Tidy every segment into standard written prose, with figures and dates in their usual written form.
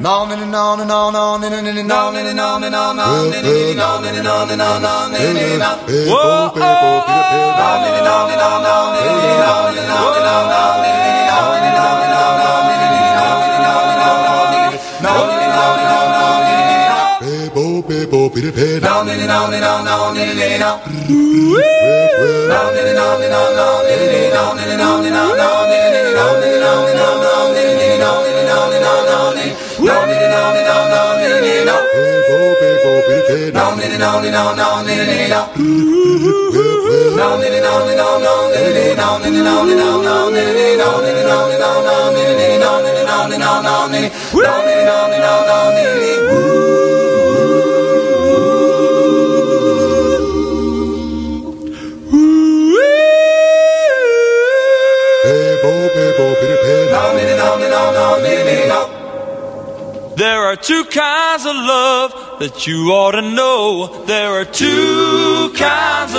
There are two kinds of love that you ought to know. There are two kinds of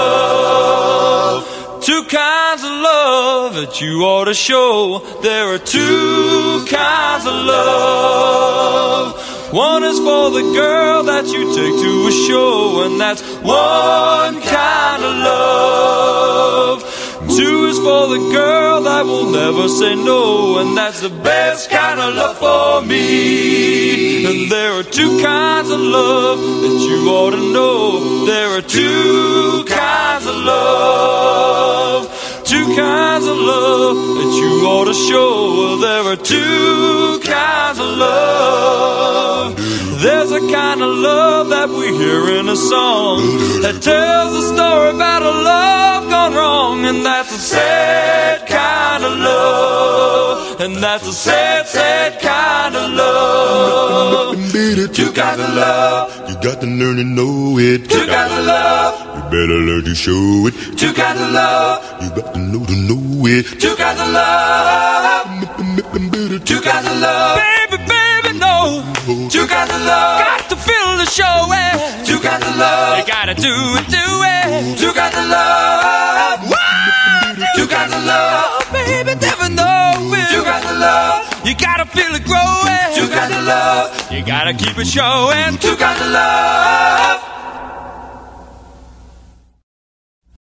love. Two kinds of love that you ought to show. There are two kinds of love. One is for the girl that you take to a show, and that's one kind of love. Two is for the girl that will never say no, and that's the best kind of love for me. And there are two kinds of love that you ought to know. There are two kinds of love. Two kinds of love that you ought to show. There are two kinds of love. There's a kind of love that we hear in a song that tells a story about a love gone wrong, and that's a sad kind of love, and that's a sad, sad kind of love. Two kinds of love, you got to learn to know it. Two kinds of love, you better learn to show it. Two kinds of love, you got to know it. Two kinds of love, two kinds of love, baby, baby, no. Two kinds of love, got to feel the show, eh? Two kinds of love, you gotta do it, Two kinds of love, two kinds of love, baby, never know it. Two kinds of love, you gotta feel it growing. Two kinds of love, you gotta keep it showing. Two kinds of love.